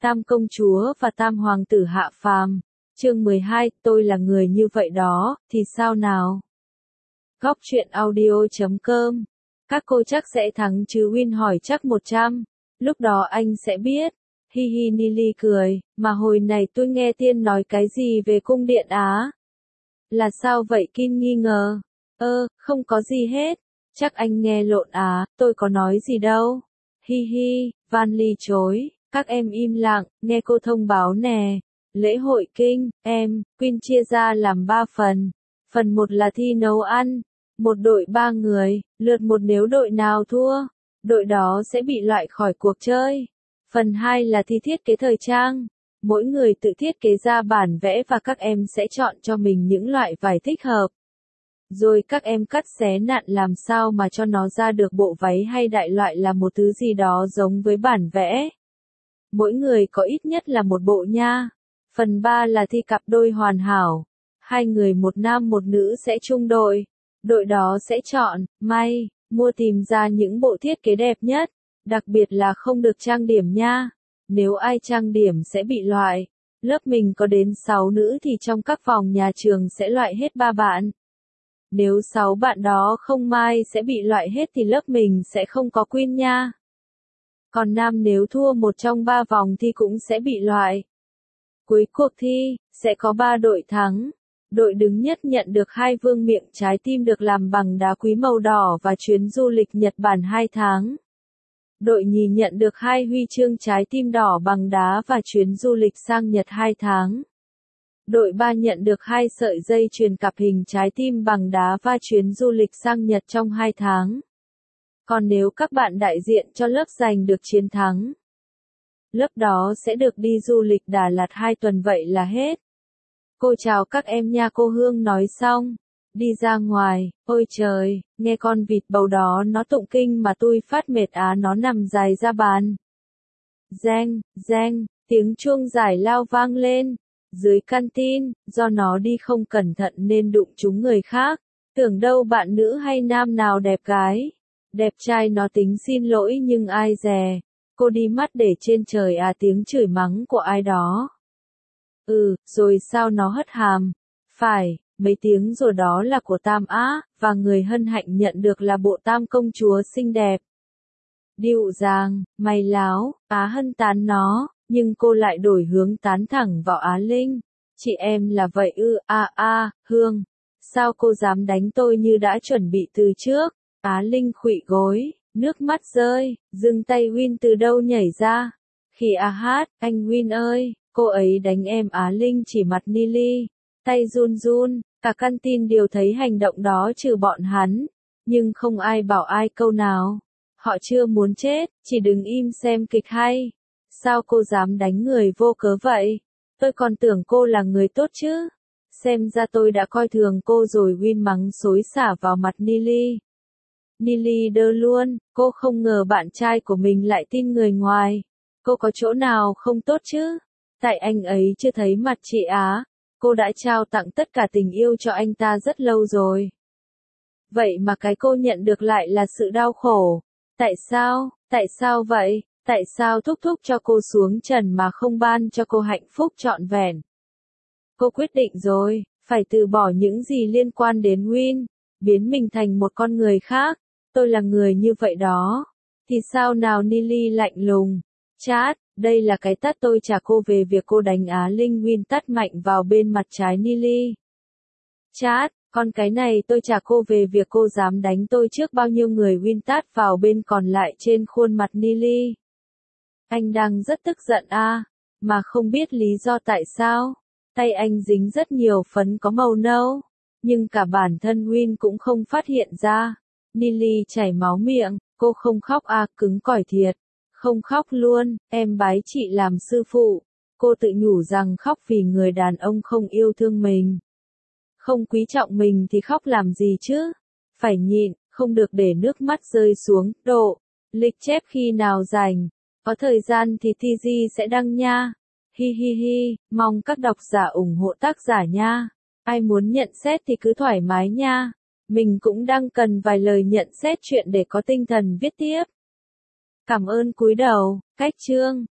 Tam công chúa và tam hoàng tử hạ phàm. Chương 12, tôi là người như vậy đó, thì sao nào? Góc truyện audio.com. Các cô chắc sẽ thắng chứ? Win hỏi. Chắc 100. Lúc đó anh sẽ biết. Hi hi. Nili cười, mà hồi này tôi nghe Tiên nói cái gì về cung điện á? Là sao vậy? Kin nghi ngờ. Không có gì hết. Chắc anh nghe lộn á, tôi có nói gì đâu. Hi hi. Van Ly chối. Các em im lặng, nghe cô thông báo nè. Lễ hội kinh, Queen chia ra làm 3 phần. Phần 1 là thi nấu ăn. Một đội 3 người, lượt một, nếu đội nào thua, đội đó sẽ bị loại khỏi cuộc chơi. Phần 2 là thi thiết kế thời trang. Mỗi người tự thiết kế ra bản vẽ và các em sẽ chọn cho mình những loại vải thích hợp. Rồi các em cắt xé nặn làm sao mà cho nó ra được bộ váy hay đại loại là một thứ gì đó giống với bản vẽ. Mỗi người có ít nhất là một bộ nha. Phần 3 là thi cặp đôi hoàn hảo. 2 người, một nam một nữ sẽ chung đội. Đội đó sẽ chọn, may, mua tìm ra những bộ thiết kế đẹp nhất. Đặc biệt là không được trang điểm nha. Nếu ai trang điểm sẽ bị loại. Lớp mình có đến 6 nữ thì trong các phòng nhà trường sẽ loại hết 3 bạn. Nếu 6 bạn đó không may sẽ bị loại hết thì lớp mình sẽ không có Queen nha. Còn nam nếu thua một trong 3 vòng thi cũng sẽ bị loại. Cuối cuộc thi, sẽ có 3 đội thắng. Đội đứng nhất nhận được 2 vương miện trái tim được làm bằng đá quý màu đỏ và chuyến du lịch Nhật Bản 2 tháng. Đội nhì nhận được 2 huy chương trái tim đỏ bằng đá và chuyến du lịch sang Nhật 2 tháng. Đội 3 nhận được 2 sợi dây chuyền cặp hình trái tim bằng đá và chuyến du lịch sang Nhật trong 2 tháng. Còn nếu các bạn đại diện cho lớp giành được chiến thắng, lớp đó sẽ được đi du lịch Đà Lạt 2 tuần. Vậy là hết. Cô chào các em nha. Cô Hương nói xong, đi ra ngoài. Ôi trời, nghe con vịt bầu đó nó tụng kinh mà tôi phát mệt á. Nó nằm dài ra bàn. Reng, reng, tiếng chuông giải lao vang lên. Dưới canteen, do nó đi không cẩn thận nên đụng trúng người khác. Tưởng đâu bạn nữ hay nam nào đẹp gái. Đẹp trai nó tính xin lỗi nhưng ai dè. Cô đi mắt để trên trời à. Tiếng chửi mắng của ai đó. Rồi sao nó hất hàm. Phải, mấy tiếng rồi đó là của Tam Á, và người hân hạnh nhận được là bộ Tam công chúa xinh đẹp. Điệu dàng, mày láo, Á Hân tán nó, nhưng cô lại đổi hướng tán thẳng vào Á Linh. Chị em là vậy ư? Hương, sao cô dám đánh tôi như đã chuẩn bị từ trước? Á Linh khuỵu gối, nước mắt rơi, dừng tay. Win từ đâu nhảy ra? Khi hát, anh Win ơi, cô ấy đánh em. Á Linh chỉ mặt Nili, tay run run. Cả canteen đều thấy hành động đó trừ bọn hắn, nhưng không ai bảo ai câu nào. Họ chưa muốn chết, chỉ đứng im xem kịch hay. Sao cô dám đánh người vô cớ vậy? Tôi còn tưởng cô là người tốt chứ. Xem ra tôi đã coi thường cô rồi. Win mắng xối xả vào mặt Nili. Nili đơ luôn, cô không ngờ bạn trai của mình lại tin người ngoài. Cô có chỗ nào không tốt chứ? Tại anh ấy chưa thấy mặt chị Á. Cô đã trao tặng tất cả tình yêu cho anh ta rất lâu rồi. Vậy mà cái cô nhận được lại là sự đau khổ. Tại sao? Tại sao vậy? Tại sao thúc thúc cho cô xuống trần mà không ban cho cô hạnh phúc trọn vẹn? Cô quyết định rồi, phải từ bỏ những gì liên quan đến Win, biến mình thành một con người khác. Tôi là người như vậy đó. Thì sao nào? Nili lạnh lùng. Chát, đây là cái tát tôi trả cô về việc cô đánh Á Linh. Win tát mạnh vào bên mặt trái Nili. Chát, còn cái này tôi trả cô về việc cô dám đánh tôi trước bao nhiêu người. Win tát vào bên còn lại trên khuôn mặt Nili. Anh đang rất tức giận mà không biết lý do tại sao. Tay anh dính rất nhiều phấn có màu nâu, nhưng cả bản thân Win cũng không phát hiện ra. Nili chảy máu miệng, cô không khóc cứng cỏi thiệt. Không khóc luôn, em bái chị làm sư phụ. Cô tự nhủ rằng khóc vì người đàn ông không yêu thương mình, không quý trọng mình thì khóc làm gì chứ? Phải nhịn, không được để nước mắt rơi xuống. Độ, lịch chép khi nào rảnh, có thời gian thì TG sẽ đăng nha. Hi hi hi, mong các độc giả ủng hộ tác giả nha. Ai muốn nhận xét thì cứ thoải mái nha. Mình cũng đang cần vài lời nhận xét chuyện để có tinh thần viết tiếp. Cảm ơn. Cúi đầu, cách chương.